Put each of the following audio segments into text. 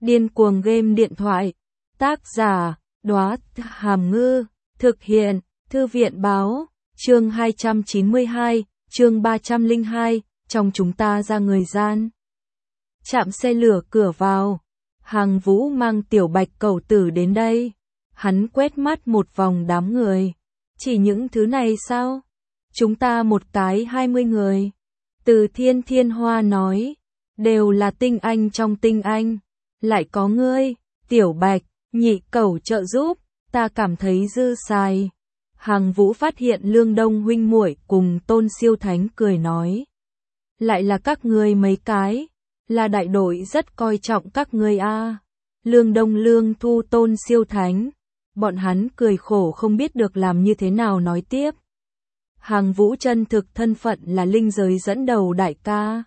Điên cuồng game điện thoại. Tác giả, Đóa Hàm Ngư. Thực hiện, Thư viện báo. Chương 292, chương 302, trong chúng ta ra người gian. Trạm xe lửa cửa vào. Hàng Vũ mang Tiểu Bạch cẩu tử đến đây. Hắn quét mắt một vòng đám người. Chỉ những thứ này sao? Chúng ta một cái 20 người. Từ Thiên Hoa nói. Đều là tinh anh trong tinh anh. Lại có ngươi, Tiểu Bạch, nhị cẩu trợ giúp. Ta cảm thấy dư xài. Hàng Vũ phát hiện Lương Đông huynh muội cùng Tôn Siêu Thánh cười nói. Lại là các ngươi mấy cái. Là đại đội rất coi trọng các ngươi a. Lương Đông, Lương Thu, Tôn Siêu Thánh. Bọn hắn cười khổ không biết được làm như thế nào nói tiếp. Hàng Vũ chân thực thân phận là linh giới dẫn đầu đại ca.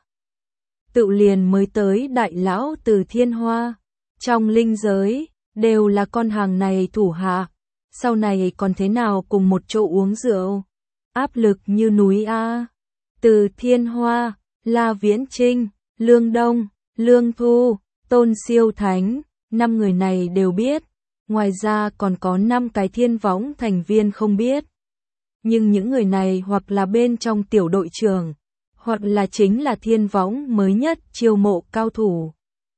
Tự liền mới tới đại lão từ Thiên Hoa. Trong linh giới, đều là con hàng này thủ hạ. Sau này còn thế nào cùng một chỗ uống rượu. Áp lực như núi a. Từ Thiên Hoa, La Viễn Trinh, Lương Đông, Lương Thu, Tôn Siêu Thánh, 5 người này đều biết. Ngoài ra còn có 5 cái Thiên Võng thành viên không biết. Nhưng những người này hoặc là bên trong tiểu đội trưởng, hoặc là chính là Thiên Võng mới nhất chiêu mộ cao thủ.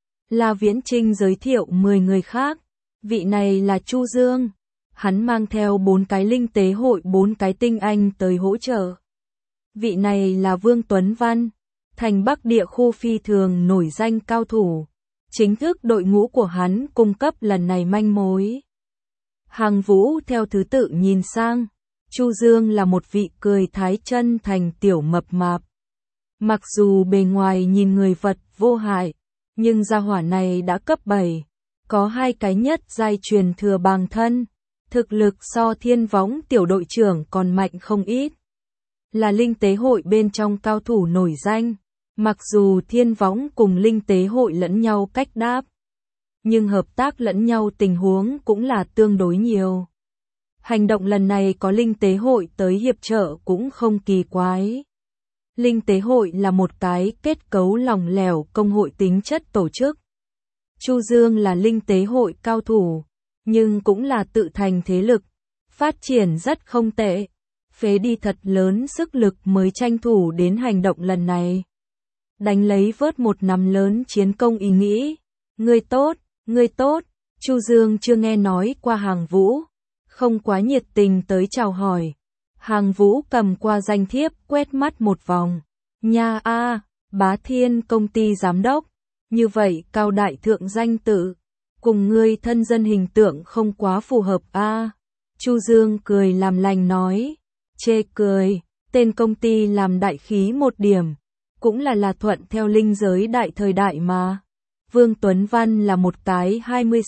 La Viễn Trinh giới thiệu 10 người khác. Vị này là Chu Dương. Hắn mang theo 4 cái linh tế hội 4 cái tinh anh tới hỗ trợ. Vị này là Vương Tuấn Văn. Thành Bắc địa khu phi thường nổi danh cao thủ. Chính thức đội ngũ của hắn cung cấp lần này manh mối. Hàng Vũ theo thứ tự nhìn sang. Chu Dương là một vị cười thái chân thành tiểu mập mạp. Mặc dù bề ngoài nhìn người vật vô hại, nhưng gia hỏa này đã cấp 7. Có 2 cái nhất giai truyền thừa bằng thân. Thực lực so Thiên Võng tiểu đội trưởng còn mạnh không ít. Là linh tế hội bên trong cao thủ nổi danh. Mặc dù Thiên Võng cùng linh tế hội lẫn nhau cách đáp, nhưng hợp tác lẫn nhau tình huống cũng là tương đối nhiều. Hành động lần này có linh tế hội tới hiệp trợ cũng không kỳ quái. Linh tế hội là một cái kết cấu lỏng lẻo công hội tính chất tổ chức. Chu Dương là linh tế hội cao thủ, nhưng cũng là tự thành thế lực, phát triển rất không tệ. Phế đi thật lớn sức lực mới tranh thủ đến hành động lần này. Đánh lấy vớt một nắm lớn chiến công ý nghĩ. Ngươi tốt, Chu Dương chưa nghe nói qua Hàng Vũ, không quá nhiệt tình tới chào hỏi. Hàng Vũ cầm qua danh thiếp quét mắt một vòng. Nha a, Bá Thiên công ty giám đốc, như vậy cao đại thượng danh tự, cùng ngươi thân dân hình tượng không quá phù hợp a. Chu Dương cười làm lành nói, chê cười, tên công ty làm đại khí một điểm. Cũng là thuận theo linh giới đại thời đại mà. Vương Tuấn Văn là một cái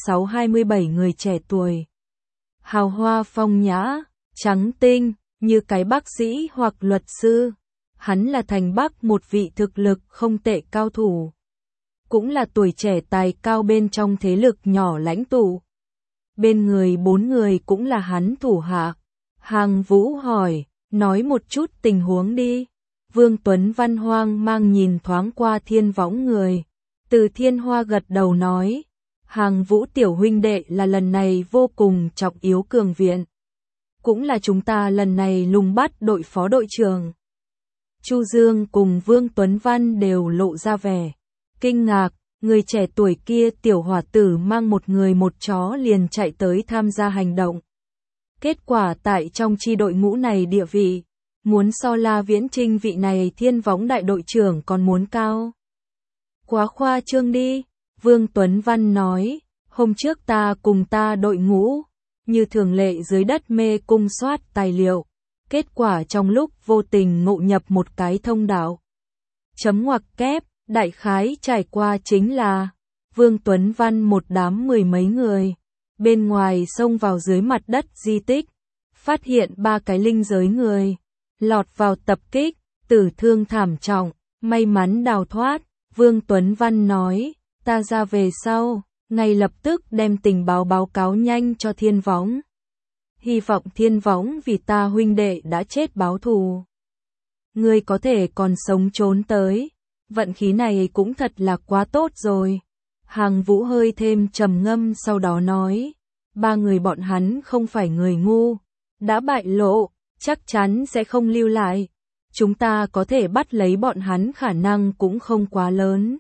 26-27 người trẻ tuổi. Hào hoa phong nhã, trắng tinh, như cái bác sĩ hoặc luật sư. Hắn là thành Bắc một vị thực lực không tệ cao thủ. Cũng là tuổi trẻ tài cao bên trong thế lực nhỏ lãnh tụ. Bên người 4 người cũng là hắn thủ hạ. Hàng Vũ hỏi, nói một chút tình huống đi. Vương Tuấn Văn hoang mang nhìn thoáng qua Thiên Võng người. Từ Thiên Hoa gật đầu nói. Hàng Vũ tiểu huynh đệ là lần này vô cùng trọng yếu cường viện. Cũng là chúng ta lần này lùng bắt đội phó đội trưởng. Chu Dương cùng Vương Tuấn Văn đều lộ ra vẻ kinh ngạc. Người trẻ tuổi kia tiểu hỏa tử mang một người một chó liền chạy tới tham gia hành động. Kết quả tại trong chi đội ngũ này địa vị. Muốn so La Viễn Trinh vị này Thiên Võng đại đội trưởng còn muốn cao. Quá khoa trương đi, Vương Tuấn Văn nói, hôm trước ta cùng ta đội ngũ, như thường lệ dưới đất mê cung soát tài liệu. Kết quả trong lúc vô tình ngộ nhập một cái thông đạo. Chấm ngoặc kép, đại khái trải qua chính là, Vương Tuấn Văn một đám 10 mấy người, bên ngoài xông vào dưới mặt đất di tích, phát hiện 3 cái linh giới người. Lọt vào tập kích, tử thương thảm trọng, may mắn đào thoát. Vương Tuấn Văn nói, ta ra về sau, ngay lập tức đem tình báo cáo nhanh cho Thiên Võng. Hy vọng Thiên Võng vì ta huynh đệ đã chết báo thù. Ngươi có thể còn sống trốn tới, vận khí này cũng thật là quá tốt rồi. Hàng Vũ hơi thêm trầm ngâm sau đó nói, ba người bọn hắn không phải người ngu, đã bại lộ, chắc chắn sẽ không lưu lại. Chúng ta có thể bắt lấy bọn hắn khả năng cũng không quá lớn.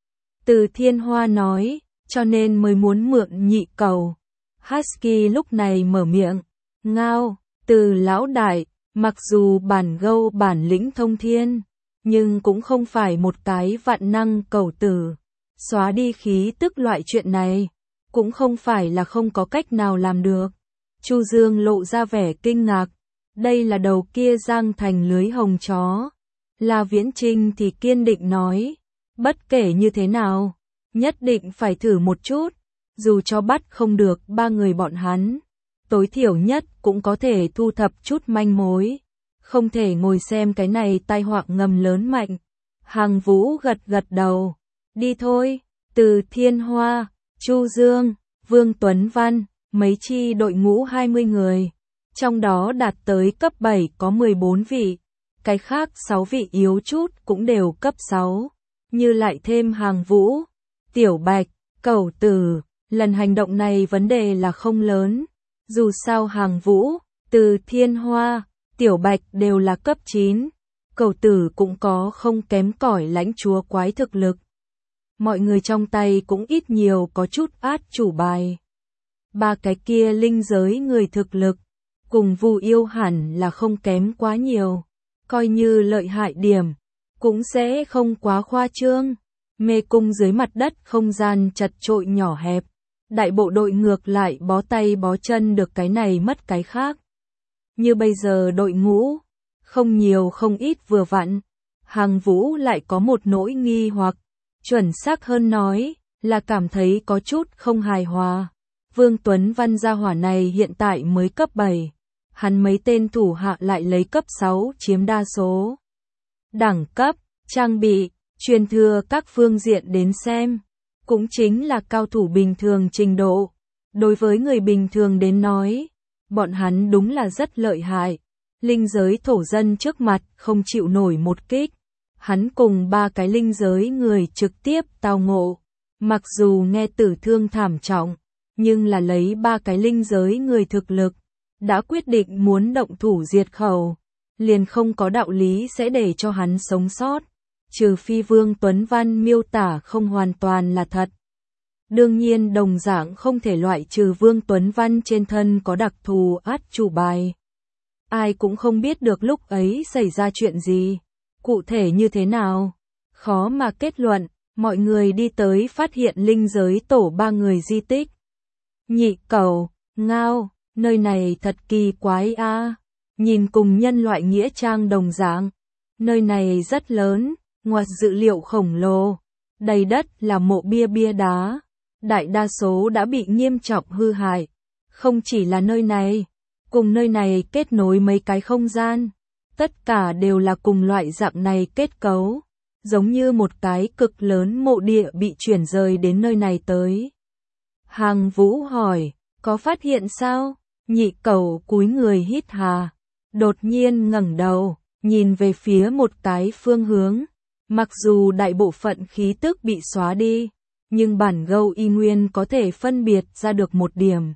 Từ Thiên Hoa nói, cho nên mới muốn mượn nhị cầu. Husky lúc này mở miệng, ngao, Từ lão đại, mặc dù bản gâu bản lĩnh thông thiên, nhưng cũng không phải một cái vạn năng cầu tử. Xóa đi khí tức loại chuyện này, cũng không phải là không có cách nào làm được. Chu Dương lộ ra vẻ kinh ngạc, đây là đầu kia giang thành lưới hồng chó. La Viễn Trinh thì kiên định nói, bất kể như thế nào, nhất định phải thử một chút, dù cho bắt không được ba người bọn hắn, tối thiểu nhất cũng có thể thu thập chút manh mối, không thể ngồi xem cái này tai họa ngầm lớn mạnh. Hàng Vũ gật gật đầu, đi thôi. Từ Thiên Hoa, Chu Dương, Vương Tuấn Văn, mấy chi đội ngũ 20 người, trong đó đạt tới cấp 7 có 14 vị, cái khác 6 vị yếu chút cũng đều cấp 6, như lại thêm Hàng Vũ, Tiểu Bạch, Cẩu Tử. Lần hành động này vấn đề là không lớn, dù sao Hàng Vũ, Từ Thiên Hoa, Tiểu Bạch đều là cấp 9, Cẩu Tử cũng có không kém cỏi lãnh chúa quái thực lực. Mọi người trong tay cũng ít nhiều có chút át chủ bài. Ba cái kia linh giới người thực lực, cùng Vu Yêu hẳn là không kém quá nhiều, coi như lợi hại điểm, cũng sẽ không quá khoa trương. Mê cung dưới mặt đất không gian chật chội nhỏ hẹp, đại bộ đội ngược lại bó tay bó chân được cái này mất cái khác. Như bây giờ đội ngũ, không nhiều không ít vừa vặn, Hàng Vũ lại có một nỗi nghi hoặc, chuẩn xác hơn nói, là cảm thấy có chút không hài hòa. Vương Tuấn Văn gia hỏa này hiện tại mới cấp 7, hắn mấy tên thủ hạ lại lấy cấp 6 chiếm đa số. Đẳng cấp, trang bị, truyền thừa các phương diện đến xem, cũng chính là cao thủ bình thường trình độ. Đối với người bình thường đến nói, bọn hắn đúng là rất lợi hại. Linh giới thổ dân trước mặt không chịu nổi một kích. Hắn cùng ba cái linh giới người trực tiếp tao ngộ. Mặc dù nghe tử thương thảm trọng, nhưng là lấy ba cái linh giới người thực lực, đã quyết định muốn động thủ diệt khẩu, liền không có đạo lý sẽ để cho hắn sống sót, trừ phi Vương Tuấn Văn miêu tả không hoàn toàn là thật. Đương nhiên đồng dạng không thể loại trừ Vương Tuấn Văn trên thân có đặc thù át chủ bài. Ai cũng không biết được lúc ấy xảy ra chuyện gì, cụ thể như thế nào, khó mà kết luận. Mọi người đi tới phát hiện linh giới tổ ba người di tích. Nhị cầu, ngao, nơi này thật kỳ quái a, nhìn cùng nhân loại nghĩa trang đồng dạng. Nơi này rất lớn, ngoại dữ liệu khổng lồ, đầy đất là mộ bia đá, đại đa số đã bị nghiêm trọng hư hại. Không chỉ là nơi này, cùng nơi này kết nối mấy cái không gian, tất cả đều là cùng loại dạng này kết cấu, giống như một cái cực lớn mộ địa bị chuyển rời đến nơi này tới. Hàng Vũ hỏi, có phát hiện sao? Nhị cầu cúi người hít hà, đột nhiên ngẩng đầu, nhìn về phía một cái phương hướng. Mặc dù đại bộ phận khí tức bị xóa đi, nhưng bản gâu y nguyên có thể phân biệt ra được một điểm.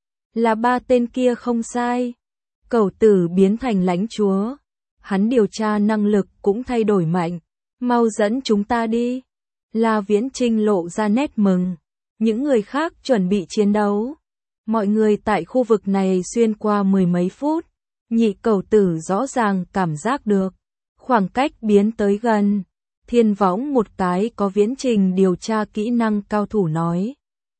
Là ba tên kia không sai. Cẩu Tử biến thành lãnh chúa. Hắn điều tra năng lực cũng thay đổi mạnh. Mau dẫn chúng ta đi. La Viễn Trinh lộ ra nét mừng. Những người khác chuẩn bị chiến đấu. Mọi người tại khu vực này xuyên qua mười mấy phút. Nhị Cẩu Tử rõ ràng cảm giác được khoảng cách biến tới gần. Thiên Võng một cái có viễn trình điều tra kỹ năng cao thủ nói.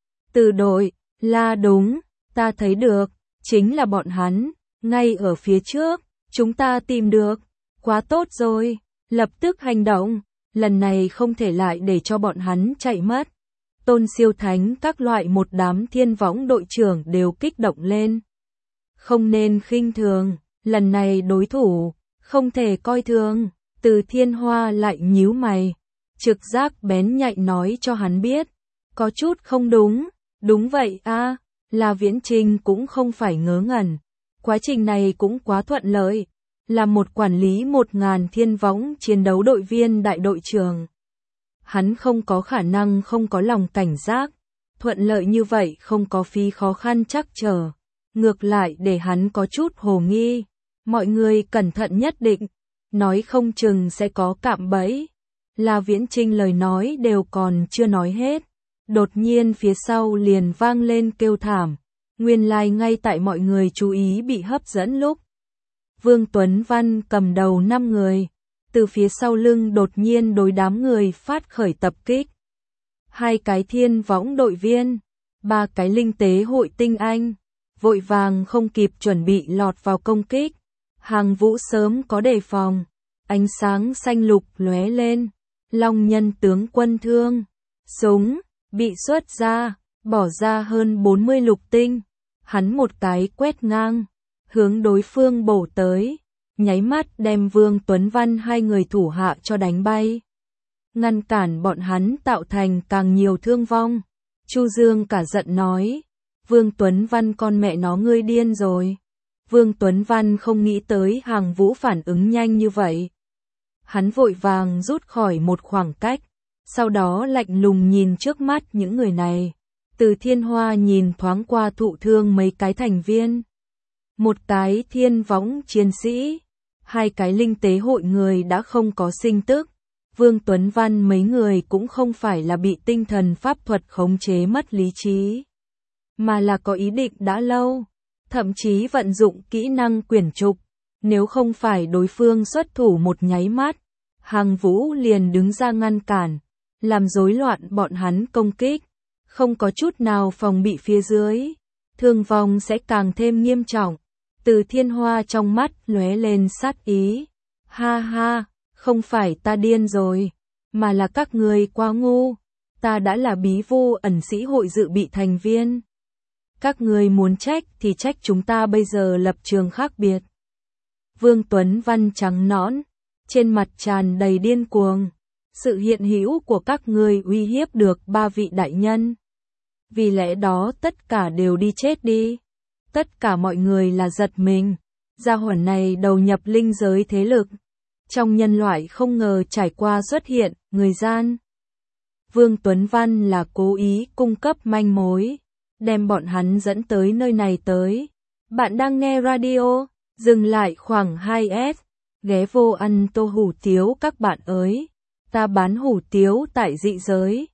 Từ đội, là đúng, ta thấy được, chính là bọn hắn, ngay ở phía trước, chúng ta tìm được, quá tốt rồi, lập tức hành động, lần này không thể lại để cho bọn hắn chạy mất. Tôn Siêu Thánh các loại một đám Thiên Võng đội trưởng đều kích động lên. Không nên khinh thường, lần này đối thủ, không thể coi thường. Từ Thiên Hoa lại nhíu mày, trực giác bén nhạy nói cho hắn biết, có chút không đúng. Đúng vậy a, là Viễn Trinh cũng không phải ngớ ngẩn, quá trình này cũng quá thuận lợi, là một quản lý 1000 Thiên Võng chiến đấu đội viên đại đội trưởng. Hắn không có khả năng không có lòng cảnh giác. Thuận lợi như vậy không có phí khó khăn trắc trở. Ngược lại để hắn có chút hồ nghi. Mọi người cẩn thận nhất định. Nói không chừng sẽ có cạm bẫy. La Viễn Trinh lời nói đều còn chưa nói hết. Đột nhiên phía sau liền vang lên kêu thảm. Nguyên lai ngay tại mọi người chú ý bị hấp dẫn lúc. Vương Tuấn Văn cầm đầu 5 người. Từ phía sau lưng đột nhiên đối đám người phát khởi tập kích. 2 cái thiên võng đội viên. 3 cái linh tế hội tinh anh. Vội vàng không kịp chuẩn bị lọt vào công kích. Hàng Vũ sớm có đề phòng. Ánh sáng xanh lục lóe lên. Long Nhân tướng quân thương. Súng bị xuất ra, bỏ ra hơn 40 lục tinh. Hắn một cái quét ngang, hướng đối phương bổ tới, nháy mắt đem Vương Tuấn Văn 2 người thủ hạ cho đánh bay. Ngăn cản bọn hắn tạo thành càng nhiều thương vong. Chu Dương cả giận nói, Vương Tuấn Văn con mẹ nó ngươi điên rồi. Vương Tuấn Văn không nghĩ tới Hàng Vũ phản ứng nhanh như vậy. Hắn vội vàng rút khỏi một khoảng cách, sau đó lạnh lùng nhìn trước mắt những người này. Từ Thiên Hoa nhìn thoáng qua thụ thương mấy cái thành viên. Một cái thiên võng chiến sĩ, 2 cái linh tế hội người đã không có sinh tức. Vương Tuấn Văn mấy người cũng không phải là bị tinh thần pháp thuật khống chế mất lý trí, mà là có ý định đã lâu, thậm chí vận dụng kỹ năng quyển trục. Nếu không phải đối phương xuất thủ một nháy mắt, Hàng Vũ liền đứng ra ngăn cản, làm rối loạn bọn hắn công kích, không có chút nào phòng bị phía dưới, thương vong sẽ càng thêm nghiêm trọng. Từ Thiên Hoa trong mắt lóe lên sát ý. Ha ha, không phải ta điên rồi, mà là các người quá ngu. Ta đã là bí vô ẩn sĩ hội dự bị thành viên. Các người muốn trách thì trách chúng ta bây giờ lập trường khác biệt. Vương Tuấn Văn trắng nõn, trên mặt tràn đầy điên cuồng. Sự hiện hữu của các người uy hiếp được 3 vị đại nhân. Vì lẽ đó tất cả đều đi chết đi. Tất cả mọi người là giật mình. Gia hỏa này đầu nhập linh giới thế lực. Trong nhân loại không ngờ trải qua xuất hiện, người gian. Vương Tuấn Văn là cố ý cung cấp manh mối, đem bọn hắn dẫn tới nơi này tới. Bạn đang nghe radio, dừng lại khoảng 2S, ghé vô ăn tô hủ tiếu các bạn ơi. Ta bán hủ tiếu tại dị giới.